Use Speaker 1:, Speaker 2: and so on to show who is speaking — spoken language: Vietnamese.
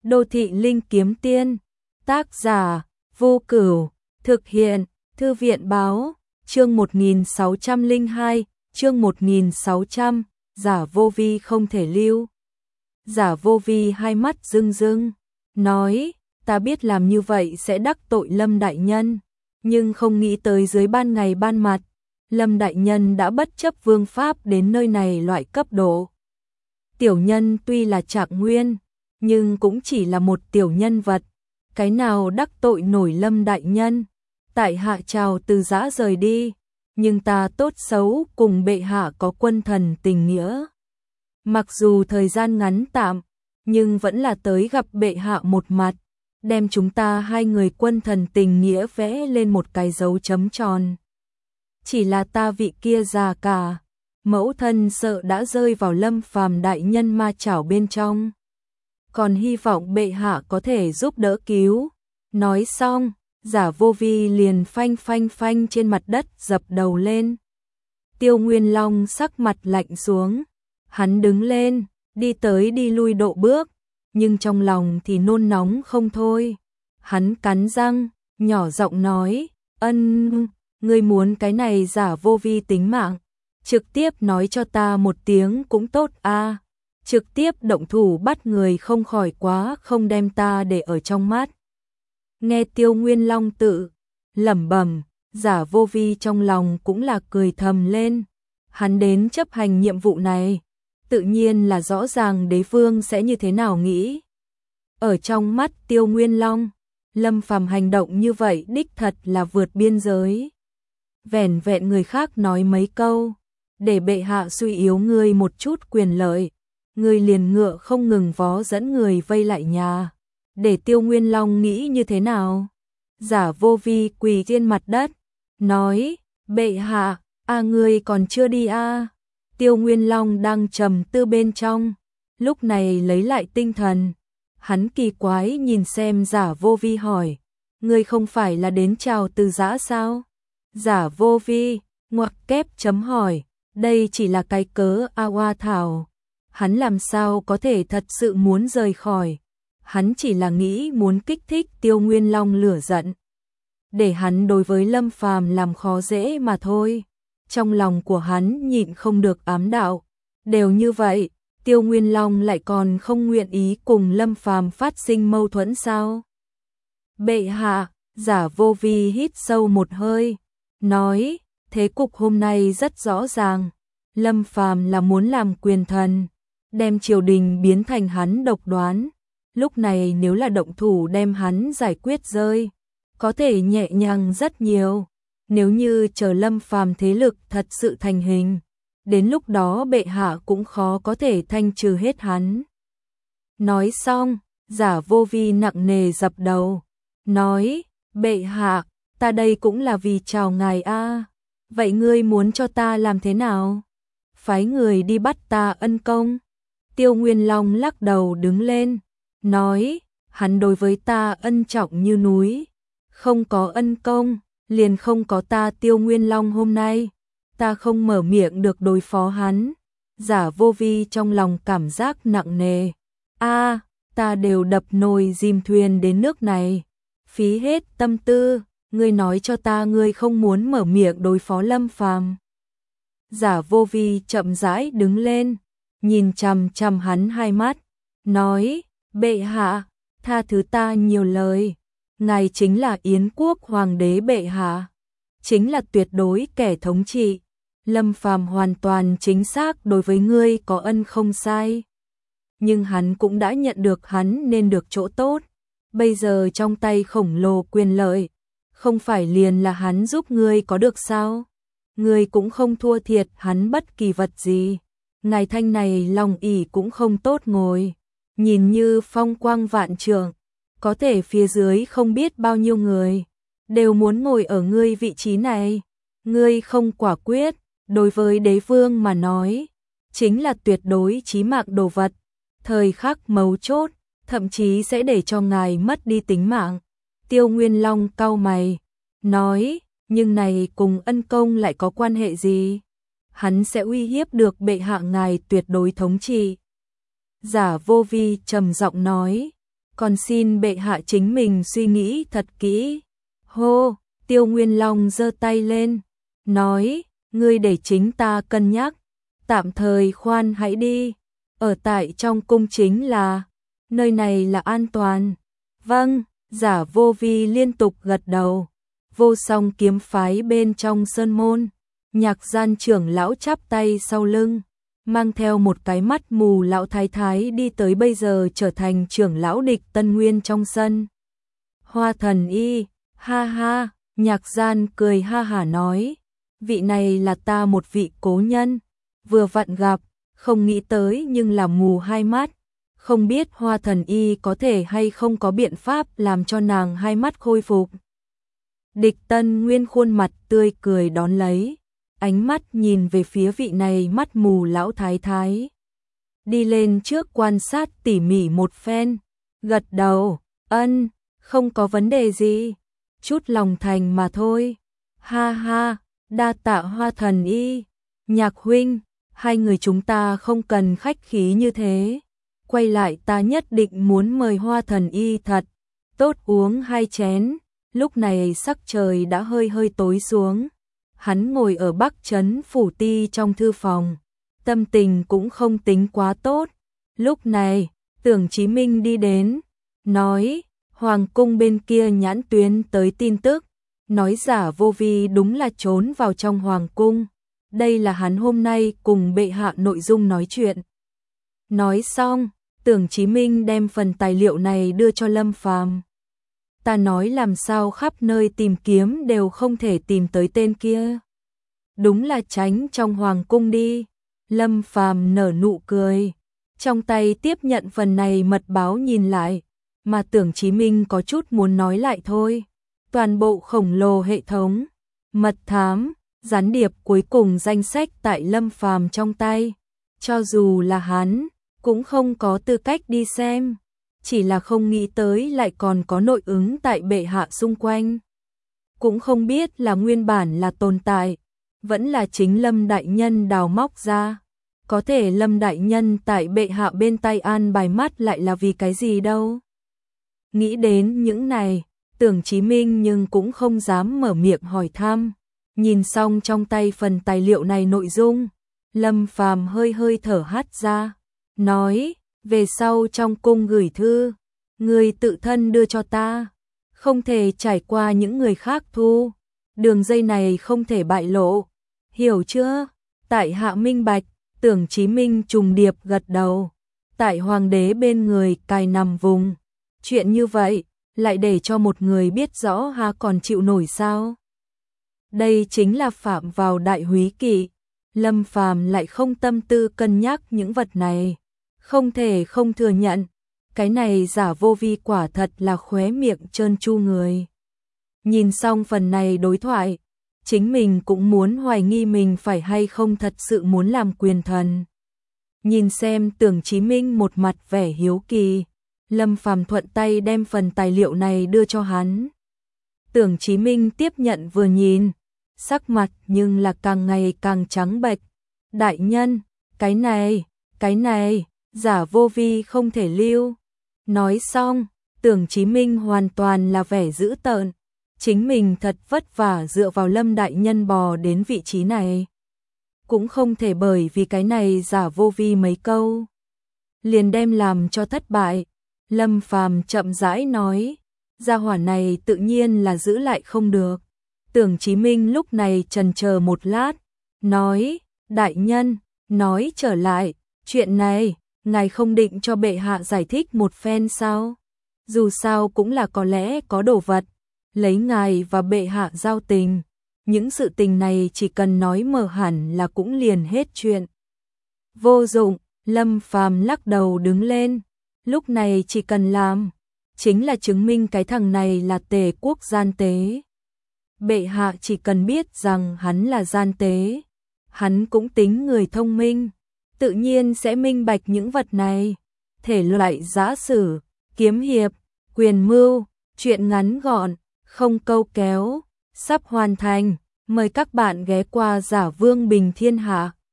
Speaker 1: Đô thị linh kiếm tiên, tác giả, Vô Cửu, thực hiện, Thư viện báo, chương 1602, chương 1600, Giả Vô Vi không thể lưu. Giả Vô Vi hai mắt rưng rưng, nói, ta biết làm như vậy sẽ đắc tội Lâm đại nhân, nhưng không nghĩ tới dưới ban ngày ban mặt, Lâm đại nhân đã bất chấp vương pháp đến nơi này loại cấp độ. Tiểu nhân tuy là Trạng Nguyên, nhưng cũng chỉ là một tiểu nhân vật, cái nào đắc tội nổi Lâm đại nhân. Tại hạ chào từ giã rời đi, nhưng ta tốt xấu cùng bệ hạ có quân thần tình nghĩa. Mặc dù thời gian ngắn tạm, nhưng vẫn là tới gặp bệ hạ một mặt, đem chúng ta hai người quân thần tình nghĩa vẽ lên một cái dấu chấm tròn. Chỉ là ta vị kia già cả, mẫu thân sợ đã rơi vào Lâm phàm đại nhân ma chảo bên trong. Còn hy vọng bệ hạ có thể giúp đỡ cứu. Nói xong, Giả Vô Vi liền phanh phanh phanh trên mặt đất dập đầu lên. Tiêu Nguyên Long sắc mặt lạnh xuống, hắn đứng lên, đi tới đi lui độ bước, nhưng trong lòng thì nôn nóng không thôi. Hắn cắn răng, nhỏ giọng nói, ngươi muốn cái này Giả Vô Vi tính mạng, trực tiếp nói cho ta một tiếng cũng tốt a. Trực tiếp động thủ bắt người không khỏi quá không đem ta để ở trong mắt. Nghe Tiêu Nguyên Long tự lẩm bẩm, Giả Vô Vi trong lòng cũng là cười thầm lên. Hắn đến chấp hành nhiệm vụ này, tự nhiên là rõ ràng đế vương sẽ như thế nào nghĩ. Ở trong mắt Tiêu Nguyên Long, Lâm phàm hành động như vậy đích thật là vượt biên giới. Vẻn vẹn người khác nói mấy câu, để bệ hạ suy yếu ngươi một chút quyền lợi, ngươi liền ngựa không ngừng vó dẫn người vây lại nhà. Để Tiêu Nguyên Long nghĩ như thế nào? Giả Vô Vi quỳ trên mặt đất, nói, bệ hạ, ngươi còn chưa đi a? Tiêu Nguyên Long đang trầm tư bên trong, lúc này lấy lại tinh thần. Hắn kỳ quái nhìn xem Giả Vô Vi hỏi, ngươi không phải là đến chào từ giã sao? Giả Vô Vi, ngoặc kép chấm hỏi, đây chỉ là cái cớ Hoa Thảo. Hắn làm sao có thể thật sự muốn rời khỏi? Hắn chỉ là nghĩ muốn kích thích Tiêu Nguyên Long lửa giận, để hắn đối với Lâm phàm làm khó dễ mà thôi. Trong lòng của hắn nhịn không được ám đạo, đều như vậy, Tiêu Nguyên Long lại còn không nguyện ý cùng Lâm phàm phát sinh mâu thuẫn sao? Bệ hạ, Giả Vô Vi hít sâu một hơi, nói, thế cục hôm nay rất rõ ràng, Lâm phàm là muốn làm quyền thần, đem triều đình biến thành hắn độc đoán. Lúc này nếu là động thủ đem hắn giải quyết rơi, có thể nhẹ nhàng rất nhiều. Nếu như chờ Lâm phàm thế lực thật sự thành hình, đến lúc đó bệ hạ cũng khó có thể thanh trừ hết hắn. Nói xong, Giả Vô Vi nặng nề dập đầu, nói, bệ hạ, ta đây cũng là vì chào ngài a. Vậy ngươi muốn cho ta làm thế nào? Phái người đi bắt ta ân công? Tiêu Nguyên Long lắc đầu đứng lên, nói, hắn đối với ta ân trọng như núi, không có ân công, liền không có ta Tiêu Nguyên Long hôm nay, ta không mở miệng được đối phó hắn. Giả Vô Vi trong lòng cảm giác nặng nề, ta đều đập nồi dìm thuyền đến nước này, phí hết tâm tư, ngươi nói cho ta ngươi không muốn mở miệng đối phó Lâm phàm. Giả Vô Vi chậm rãi đứng lên, nhìn chằm chằm hắn hai mắt, nói, bệ hạ, tha thứ ta nhiều lời, ngài chính là Yến quốc hoàng đế bệ hạ, chính là tuyệt đối kẻ thống trị, Lâm phàm hoàn toàn chính xác đối với ngươi có ân không sai. Nhưng hắn cũng đã nhận được hắn nên được chỗ tốt, bây giờ trong tay khổng lồ quyền lợi, không phải liền là hắn giúp ngươi có được sao? Ngươi cũng không thua thiệt hắn bất kỳ vật gì. Ngài thanh này lòng ỷ cũng không tốt ngồi, nhìn như phong quang vạn trượng, có thể phía dưới không biết bao nhiêu người đều muốn ngồi ở ngươi vị trí này. Ngươi không quả quyết, đối với đế vương mà nói, chính là tuyệt đối chí mạng đồ vật, thời khắc mấu chốt, thậm chí sẽ để cho ngài mất đi tính mạng. Tiêu Nguyên Long cau mày, nói, nhưng này cùng ân công lại có quan hệ gì? Hắn sẽ uy hiếp được bệ hạ ngài tuyệt đối thống trị. Giả Vô Vi trầm giọng nói, còn xin bệ hạ chính mình suy nghĩ thật kỹ. Hô, Tiêu Nguyên Long giơ tay lên, nói, ngươi để chính ta cân nhắc, tạm thời khoan hãy đi, ở tại trong cung chính là, nơi này là an toàn. Vâng, Giả Vô Vi liên tục gật đầu. Vô Song kiếm phái bên trong sơn môn, Nhạc Gian trưởng lão chắp tay sau lưng, mang theo một cái mắt mù lão thái thái đi tới bây giờ trở thành trưởng lão địch Tân Nguyên trong sân. Hoa Thần Y, ha ha, Nhạc Gian cười ha hả nói, vị này là ta một vị cố nhân, vừa vặn gặp, không nghĩ tới nhưng là mù hai mắt, không biết Hoa Thần Y có thể hay không có biện pháp làm cho nàng hai mắt khôi phục. Địch Tân Nguyên khuôn mặt tươi cười đón lấy, ánh mắt nhìn về phía vị này mắt mù lão thái thái. Đi lên trước quan sát tỉ mỉ một phen, gật đầu, ân, không có vấn đề gì, chút lòng thành mà thôi. Ha ha, đa tạ Hoa Thần Y, Nhạc huynh, hai người chúng ta không cần khách khí như thế. Quay lại ta nhất định muốn mời Hoa Thần Y thật, tốt uống hai chén. Lúc này sắc trời đã hơi hơi tối xuống. Hắn ngồi ở Bắc Trấn Phủ Ti trong thư phòng, tâm tình cũng không tính quá tốt. Lúc này, Tưởng Chí Minh đi đến, nói, Hoàng cung bên kia nhãn tuyến tới tin tức, nói Giả Vô Vi đúng là trốn vào trong Hoàng cung. Đây là hắn hôm nay cùng bệ hạ nội dung nói chuyện. Nói xong, Tưởng Chí Minh đem phần tài liệu này đưa cho Lâm Phàm. Ta nói làm sao khắp nơi tìm kiếm đều không thể tìm tới tên kia. Đúng là tránh trong hoàng cung đi. Lâm Phàm nở nụ cười, trong tay tiếp nhận phần này mật báo nhìn lại, mà Tưởng Chí Minh có chút muốn nói lại thôi. Toàn bộ khổng lồ hệ thống, mật thám, gián điệp cuối cùng danh sách tại Lâm Phàm trong tay. Cho dù là hắn, cũng không có tư cách đi xem. Chỉ là không nghĩ tới lại còn có nội ứng tại bệ hạ xung quanh. Cũng không biết là nguyên bản là tồn tại, vẫn là chính Lâm đại nhân đào móc ra. Có thể Lâm đại nhân tại bệ hạ bên tay an bài mắt lại là vì cái gì đâu. Nghĩ đến những này, Tưởng Chí Minh nhưng cũng không dám mở miệng hỏi thăm. Nhìn xong trong tay phần tài liệu này nội dung, Lâm Phàm hơi hơi thở hắt ra, nói, về sau trong cung gửi thư, người tự thân đưa cho ta, không thể trải qua những người khác thu, đường dây này không thể bại lộ, hiểu chưa? Tại hạ minh bạch. Tưởng Chí Minh trùng điệp gật đầu, tại hoàng đế bên người cài nằm vùng, chuyện như vậy, lại để cho một người biết rõ ha còn chịu nổi sao? Đây chính là phạm vào đại húy kỵ, Lâm Phàm lại không tâm tư cân nhắc những vật này. Không thể không thừa nhận, cái này Giả Vô Vi quả thật là khóe miệng trơn tru người. Nhìn xong phần này đối thoại, chính mình cũng muốn hoài nghi mình phải hay không thật sự muốn làm quyền thần. Nhìn xem Tưởng Chí Minh một mặt vẻ hiếu kỳ, Lâm Phàm thuận tay đem phần tài liệu này đưa cho hắn. Tưởng Chí Minh tiếp nhận vừa nhìn, sắc mặt nhưng là càng ngày càng trắng bệch. Đại nhân, cái này, Giả Vô Vi không thể lưu. Nói xong, Tưởng Chí Minh hoàn toàn là vẻ dữ tợn. Chính mình thật vất vả dựa vào Lâm đại nhân bò đến vị trí này. Cũng không thể bởi vì cái này Giả Vô Vi mấy câu liền đem làm cho thất bại. Lâm Phàm chậm rãi nói, gia hỏa này tự nhiên là giữ lại không được. Tưởng Chí Minh lúc này chần chờ một lát, nói, đại nhân, nói trở lại, chuyện này, ngài không định cho bệ hạ giải thích một phen sao? Dù sao cũng là có lẽ có đồ vật, lấy ngài và bệ hạ giao tình, những sự tình này chỉ cần nói mở hẳn là cũng liền hết chuyện. Vô dụng, Lâm Phàm lắc đầu đứng lên, lúc này chỉ cần làm, chính là chứng minh cái thằng này là Tề quốc gian tế. Bệ hạ chỉ cần biết rằng hắn là gian tế, hắn cũng tính người thông minh, tự nhiên sẽ minh bạch những vật này. Thể loại giã sử, kiếm hiệp, quyền mưu, chuyện ngắn gọn, không câu kéo, sắp hoàn thành. Mời các bạn ghé qua Giả Vương Bình Thiên Hạ.